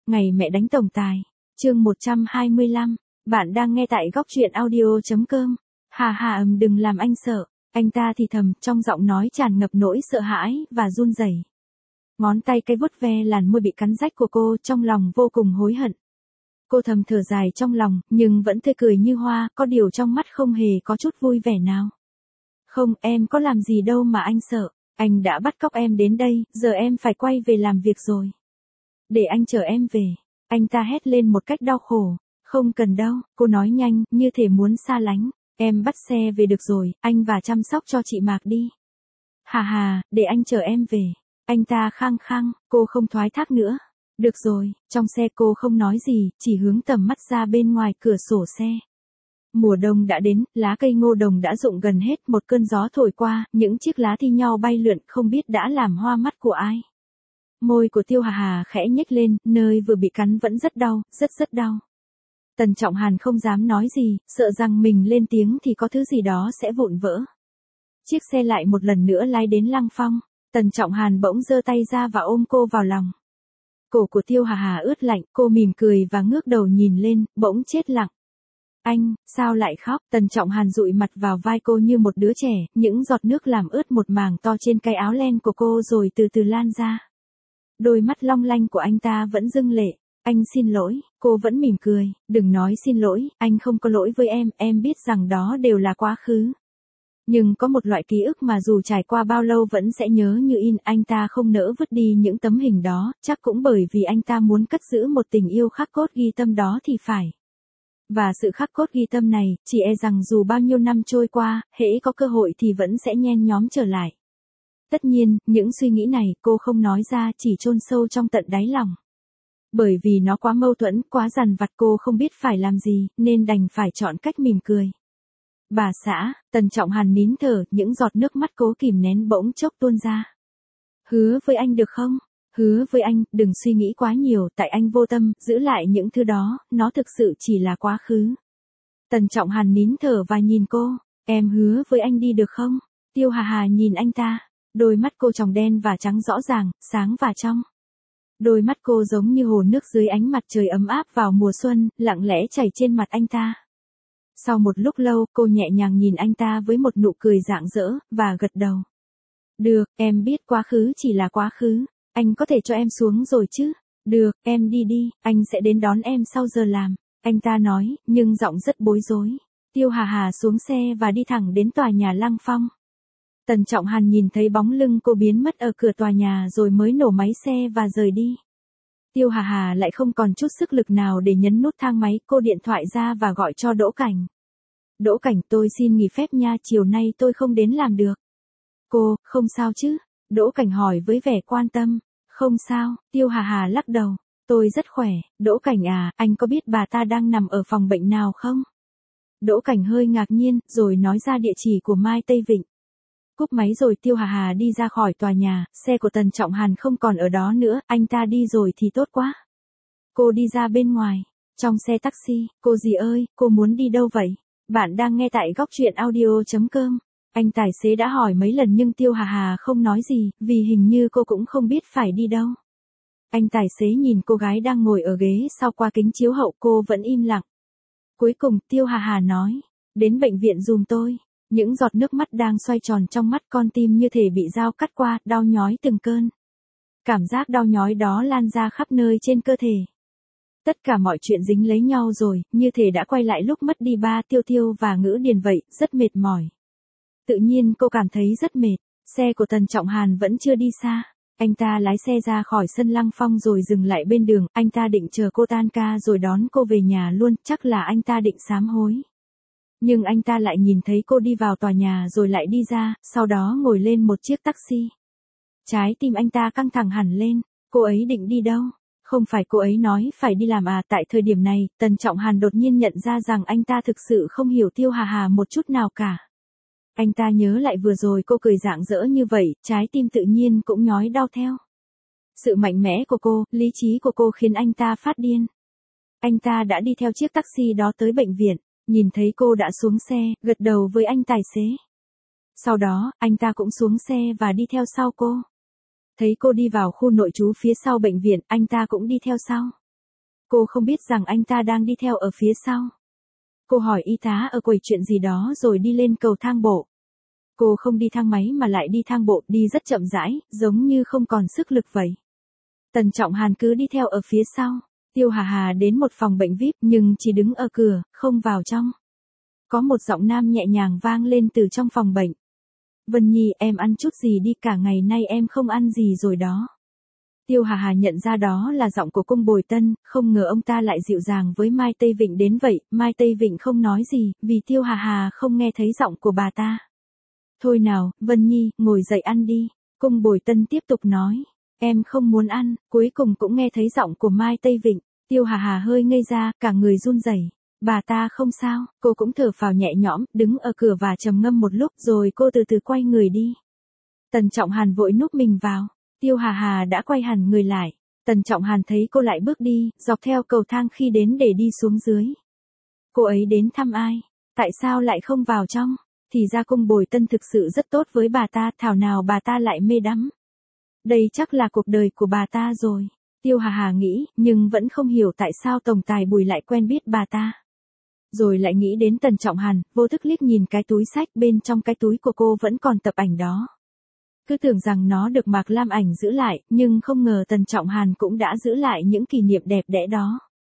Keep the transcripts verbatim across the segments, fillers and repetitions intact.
Ngày mẹ đánh tổng tài. Chương một trăm hai mươi lăm. Bạn đang nghe tại góc truyện audio chấm com. Hà hà ầm đừng làm anh sợ. Anh ta thì thầm, trong giọng nói tràn ngập nỗi sợ hãi và run rẩy. Ngón tay cái vuốt ve làn môi bị cắn rách của cô, trong lòng vô cùng hối hận. Cô thầm thở dài trong lòng, nhưng vẫn tươi cười như hoa, có điều trong mắt không hề có chút vui vẻ nào. Không, em có làm gì đâu mà anh sợ. Anh đã bắt cóc em đến đây, giờ em phải quay về làm việc rồi. Để anh chở em về. Anh ta hét lên một cách đau khổ. Không cần đâu, cô nói nhanh, như thể muốn xa lánh. Em bắt xe về được rồi, anh và chăm sóc cho chị Mạc đi. Hà hà, để anh chở em về. Anh ta khăng khăng, cô không thoái thác nữa. Được rồi, trong xe cô không nói gì, chỉ hướng tầm mắt ra bên ngoài cửa sổ xe. Mùa đông đã đến, lá cây ngô đồng đã rụng gần hết, một cơn gió thổi qua, những chiếc lá thi nhau bay lượn, không biết đã làm hoa mắt của ai. Môi của Tiêu Hà Hà khẽ nhếch lên, nơi vừa bị cắn vẫn rất đau, rất rất đau. Tần Trọng Hàn không dám nói gì, sợ rằng mình lên tiếng thì có thứ gì đó sẽ vụn vỡ. Chiếc xe lại một lần nữa lái đến Lăng Phong. Tần Trọng Hàn bỗng giơ tay ra và ôm cô vào lòng. Cổ của Tiêu Hà Hà ướt lạnh, cô mỉm cười và ngước đầu nhìn lên, bỗng chết lặng. Anh, sao lại khóc? Tần Trọng Hàn dụi mặt vào vai cô như một đứa trẻ, những giọt nước làm ướt một mảng to trên cái áo len của cô rồi từ từ lan ra. Đôi mắt long lanh của anh ta vẫn rưng lệ. Anh xin lỗi, cô vẫn mỉm cười, đừng nói xin lỗi, anh không có lỗi với em, em biết rằng đó đều là quá khứ. Nhưng có một loại ký ức mà dù trải qua bao lâu vẫn sẽ nhớ như in, anh ta không nỡ vứt đi những tấm hình đó, chắc cũng bởi vì anh ta muốn cất giữ một tình yêu khắc cốt ghi tâm đó thì phải. Và sự khắc cốt ghi tâm này, chỉ e rằng dù bao nhiêu năm trôi qua, hễ có cơ hội thì vẫn sẽ nhen nhóm trở lại. Tất nhiên, những suy nghĩ này cô không nói ra, chỉ chôn sâu trong tận đáy lòng. Bởi vì nó quá mâu thuẫn, quá dằn vặt, cô không biết phải làm gì, nên đành phải chọn cách mỉm cười. Bà xã, Tần Trọng Hàn nín thở, những giọt nước mắt cố kìm nén bỗng chốc tuôn ra. Hứa với anh được không? Hứa với anh, đừng suy nghĩ quá nhiều, tại anh vô tâm, giữ lại những thứ đó, nó thực sự chỉ là quá khứ. Tần Trọng Hàn nín thở và nhìn cô, em hứa với anh đi được không? Tiêu Hà Hà nhìn anh ta, đôi mắt cô tròng đen và trắng rõ ràng, sáng và trong. Đôi mắt cô giống như hồ nước dưới ánh mặt trời ấm áp vào mùa xuân, lặng lẽ chảy trên mặt anh ta. Sau một lúc lâu, cô nhẹ nhàng nhìn anh ta với một nụ cười rạng rỡ, và gật đầu. Được, em biết quá khứ chỉ là quá khứ. Anh có thể cho em xuống rồi chứ? Được, em đi đi, anh sẽ đến đón em sau giờ làm. Anh ta nói, nhưng giọng rất bối rối. Tiêu Hà Hà xuống xe và đi thẳng đến tòa nhà Lăng Phong. Tần Trọng Hàn nhìn thấy bóng lưng cô biến mất ở cửa tòa nhà rồi mới nổ máy xe và rời đi. Tiêu Hà Hà lại không còn chút sức lực nào để nhấn nút thang máy, cô điện thoại ra và gọi cho Đỗ Cảnh. Đỗ Cảnh, tôi xin nghỉ phép nha, chiều nay tôi không đến làm được. Cô, không sao chứ? Đỗ Cảnh hỏi với vẻ quan tâm. Không sao, Tiêu Hà Hà lắc đầu. Tôi rất khỏe. Đỗ Cảnh à, anh có biết bà ta đang nằm ở phòng bệnh nào không? Đỗ Cảnh hơi ngạc nhiên, rồi nói ra địa chỉ của Mai Tây Vịnh. Cúp máy rồi Tiêu Hà Hà đi ra khỏi tòa nhà, xe của Tần Trọng Hàn không còn ở đó nữa, anh ta đi rồi thì tốt quá. Cô đi ra bên ngoài, trong xe taxi, cô dì ơi, cô muốn đi đâu vậy? Bạn đang nghe tại góc truyện audio chấm com. Anh tài xế đã hỏi mấy lần nhưng Tiêu Hà Hà không nói gì, vì hình như cô cũng không biết phải đi đâu. Anh tài xế nhìn cô gái đang ngồi ở ghế sau qua kính chiếu hậu, cô vẫn im lặng. Cuối cùng Tiêu Hà Hà nói, đến bệnh viện giùm tôi. Những giọt nước mắt đang xoay tròn trong mắt, con tim như thể bị dao cắt qua, đau nhói từng cơn. Cảm giác đau nhói đó lan ra khắp nơi trên cơ thể. Tất cả mọi chuyện dính lấy nhau rồi, như thể đã quay lại lúc mất đi ba Tiêu Tiêu và Ngữ Điền vậy, rất mệt mỏi. Tự nhiên cô cảm thấy rất mệt, xe của Tần Trọng Hàn vẫn chưa đi xa. Anh ta lái xe ra khỏi sân Lăng Phong rồi dừng lại bên đường, anh ta định chờ cô tan ca rồi đón cô về nhà luôn, chắc là anh ta định sám hối. Nhưng anh ta lại nhìn thấy cô đi vào tòa nhà rồi lại đi ra, sau đó ngồi lên một chiếc taxi. Trái tim anh ta căng thẳng hẳn lên, cô ấy định đi đâu? Không phải cô ấy nói phải đi làm à? Tại thời điểm này, Tần Trọng Hàn đột nhiên nhận ra rằng anh ta thực sự không hiểu Tiêu Hà Hà một chút nào cả. Anh ta nhớ lại vừa rồi cô cười rạng rỡ như vậy, trái tim tự nhiên cũng nhói đau theo. Sự mạnh mẽ của cô, lý trí của cô khiến anh ta phát điên. Anh ta đã đi theo chiếc taxi đó tới bệnh viện. Nhìn thấy cô đã xuống xe, gật đầu với anh tài xế. Sau đó, anh ta cũng xuống xe và đi theo sau cô. Thấy cô đi vào khu nội trú phía sau bệnh viện, anh ta cũng đi theo sau. Cô không biết rằng anh ta đang đi theo ở phía sau. Cô hỏi y tá ở quầy chuyện gì đó rồi đi lên cầu thang bộ. Cô không đi thang máy mà lại đi thang bộ, đi rất chậm rãi, giống như không còn sức lực vậy. Tần Trọng Hàn cứ đi theo ở phía sau. Tiêu Hà Hà đến một phòng bệnh vi ai pi nhưng chỉ đứng ở cửa, không vào trong. Có một giọng nam nhẹ nhàng vang lên từ trong phòng bệnh. Vân Nhi, em ăn chút gì đi, cả ngày nay em không ăn gì rồi đó. Tiêu Hà Hà nhận ra đó là giọng của Cung Bồi Tân, không ngờ ông ta lại dịu dàng với Mai Tây Vịnh đến vậy. Mai Tây Vịnh không nói gì, vì Tiêu Hà Hà không nghe thấy giọng của bà ta. Thôi nào, Vân Nhi, ngồi dậy ăn đi. Cung Bồi Tân tiếp tục nói. Em không muốn ăn, cuối cùng cũng nghe thấy giọng của Mai Tây Vịnh. Tiêu Hà Hà hơi ngây ra, cả người run rẩy. Bà ta không sao, cô cũng thở phào nhẹ nhõm, đứng ở cửa và trầm ngâm một lúc rồi cô từ từ quay người đi. Tần Trọng Hàn vội núp mình vào. Tiêu Hà Hà đã quay hẳn người lại. Tần Trọng Hàn thấy cô lại bước đi, dọc theo cầu thang khi đến để đi xuống dưới. Cô ấy đến thăm ai? Tại sao lại không vào trong? Thì ra Cung Bồi Tân thực sự rất tốt với bà ta, thảo nào bà ta lại mê đắm. Đây chắc là cuộc đời của bà ta rồi. Tiêu Hà Hà nghĩ, nhưng vẫn không hiểu tại sao Tổng Tài Bùi lại quen biết bà ta. Rồi lại nghĩ đến Tần Trọng Hàn, vô thức liếc nhìn cái túi xách, bên trong cái túi của cô vẫn còn tập ảnh đó. Cứ tưởng rằng nó được Mạc Lam Ảnh giữ lại, nhưng không ngờ Tần Trọng Hàn cũng đã giữ lại những kỷ niệm đẹp đẽ đó.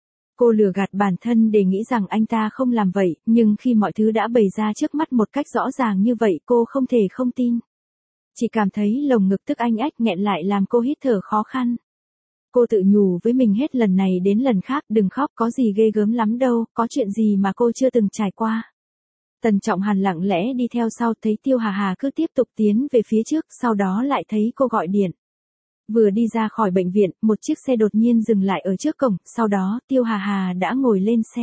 Cô lừa gạt bản thân để nghĩ rằng anh ta không làm vậy, nhưng khi mọi thứ đã bày ra trước mắt một cách rõ ràng như vậy cô không thể không tin. Chỉ cảm thấy lồng ngực tức anh ách nghẹn lại làm cô hít thở khó khăn. Cô tự nhủ với mình hết lần này đến lần khác, đừng khóc, có gì ghê gớm lắm đâu, có chuyện gì mà cô chưa từng trải qua. Tần Trọng Hàn lặng lẽ đi theo sau, thấy Tiêu Hà Hà cứ tiếp tục tiến về phía trước, sau đó lại thấy cô gọi điện. Vừa đi ra khỏi bệnh viện, một chiếc xe đột nhiên dừng lại ở trước cổng, sau đó Tiêu Hà Hà đã ngồi lên xe.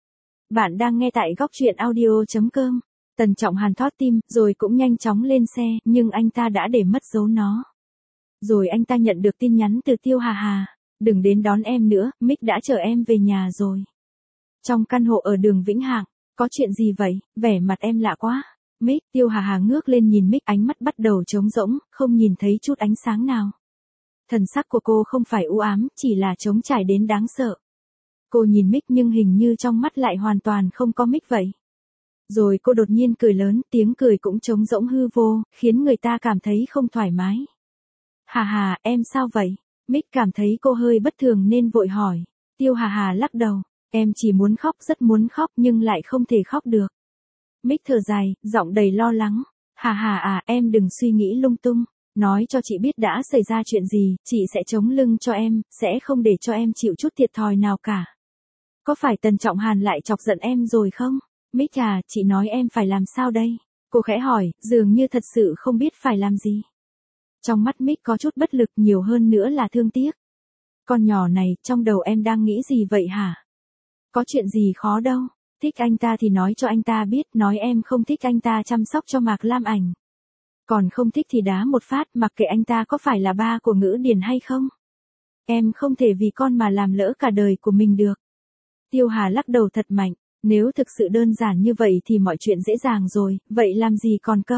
Bạn đang nghe tại góc truyện audio chấm com. Tần Trọng Hàn thót tim, rồi cũng nhanh chóng lên xe, nhưng anh ta đã để mất dấu nó. Rồi anh ta nhận được tin nhắn từ Tiêu Hà Hà. Đừng đến đón em nữa, Mick đã chở em về nhà rồi. Trong căn hộ ở đường Vĩnh Hạng. Có chuyện gì vậy, vẻ mặt em lạ quá. Mick, Tiêu Hà Hà ngước lên nhìn Mick, ánh mắt bắt đầu trống rỗng, không nhìn thấy chút ánh sáng nào. Thần sắc của cô không phải u ám, chỉ là trống trải đến đáng sợ. Cô nhìn Mick nhưng hình như trong mắt lại hoàn toàn không có Mick vậy. Rồi cô đột nhiên cười lớn, tiếng cười cũng trống rỗng hư vô, khiến người ta cảm thấy không thoải mái. Hà Hà, em sao vậy? Mick cảm thấy cô hơi bất thường nên vội hỏi. Tiêu Hà Hà lắc đầu. Em chỉ muốn khóc, rất muốn khóc nhưng lại không thể khóc được. Mick thở dài, giọng đầy lo lắng. Hà Hà à, em đừng suy nghĩ lung tung. Nói cho chị biết đã xảy ra chuyện gì, chị sẽ chống lưng cho em, sẽ không để cho em chịu chút thiệt thòi nào cả. Có phải Tần Trọng Hàn lại chọc giận em rồi không? Mick à, chị nói em phải làm sao đây? Cô khẽ hỏi, dường như thật sự không biết phải làm gì. Trong mắt Mick có chút bất lực, nhiều hơn nữa là thương tiếc. Con nhỏ này, trong đầu em đang nghĩ gì vậy hả? Có chuyện gì khó đâu, thích anh ta thì nói cho anh ta biết, nói em không thích anh ta chăm sóc cho Mạc Lam Ảnh. Còn không thích thì đá một phát, mặc kệ anh ta có phải là ba của Ngữ Điền hay không. Em không thể vì con mà làm lỡ cả đời của mình được. Tiêu Hà lắc đầu thật mạnh, nếu thực sự đơn giản như vậy thì mọi chuyện dễ dàng rồi, vậy làm gì còn câu.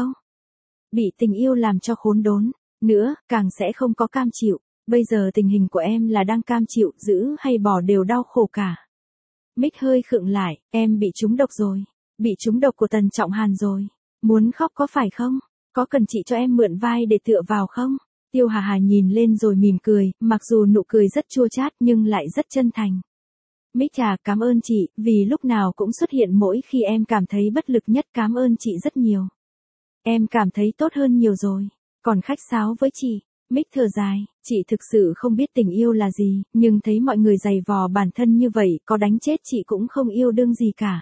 Bị tình yêu làm cho khốn đốn, nữa, càng sẽ không có cam chịu, bây giờ tình hình của em là đang cam chịu, giữ hay bỏ đều đau khổ cả. Mick hơi khựng lại, em bị trúng độc rồi, bị trúng độc của Tần Trọng Hàn rồi. Muốn khóc có phải không? Có cần chị cho em mượn vai để tựa vào không? Tiêu Hà Hà nhìn lên rồi mỉm cười, mặc dù nụ cười rất chua chát nhưng lại rất chân thành. Mick à, cảm ơn chị, vì lúc nào cũng xuất hiện mỗi khi em cảm thấy bất lực nhất, cảm ơn chị rất nhiều. Em cảm thấy tốt hơn nhiều rồi, còn khách sáo với chị. Mick thở dài, chị thực sự không biết tình yêu là gì, nhưng thấy mọi người giày vò bản thân như vậy, có đánh chết chị cũng không yêu đương gì cả.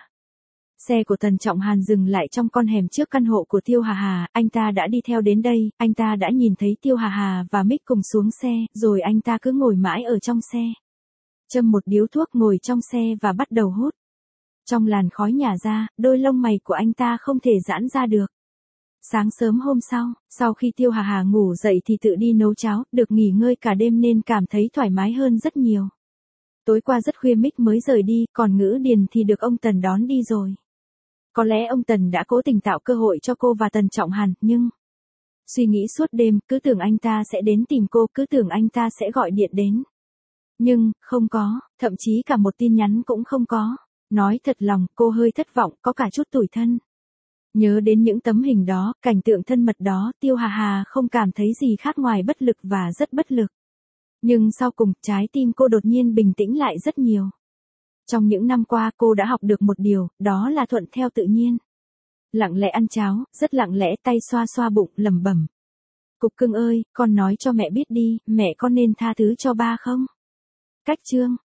Xe của Tần Trọng Hàn dừng lại trong con hẻm trước căn hộ của Tiêu Hà Hà, anh ta đã đi theo đến đây, anh ta đã nhìn thấy Tiêu Hà Hà và Mick cùng xuống xe, rồi anh ta cứ ngồi mãi ở trong xe. Châm một điếu thuốc ngồi trong xe và bắt đầu hút. Trong làn khói nhả ra, đôi lông mày của anh ta không thể giãn ra được. Sáng sớm hôm sau, sau khi Tiêu Hà Hà ngủ dậy thì tự đi nấu cháo, được nghỉ ngơi cả đêm nên cảm thấy thoải mái hơn rất nhiều. Tối qua rất khuya Mick mới rời đi, còn Ngữ Điền thì được ông Tần đón đi rồi. Có lẽ ông Tần đã cố tình tạo cơ hội cho cô và Tần Trọng Hàn, nhưng... Suy nghĩ suốt đêm, cứ tưởng anh ta sẽ đến tìm cô, cứ tưởng anh ta sẽ gọi điện đến. Nhưng, không có, thậm chí cả một tin nhắn cũng không có. Nói thật lòng, cô hơi thất vọng, có cả chút tủi thân. Nhớ đến những tấm hình đó, cảnh tượng thân mật đó, Tiêu Hà Hà không cảm thấy gì khác ngoài bất lực và rất bất lực. Nhưng sau cùng, trái tim cô đột nhiên bình tĩnh lại rất nhiều. Trong những năm qua cô đã học được một điều, đó là thuận theo tự nhiên. Lặng lẽ ăn cháo, rất lặng lẽ tay xoa xoa bụng, lẩm bẩm. Cục cưng ơi, con nói cho mẹ biết đi, mẹ con nên tha thứ cho ba không? Cách chương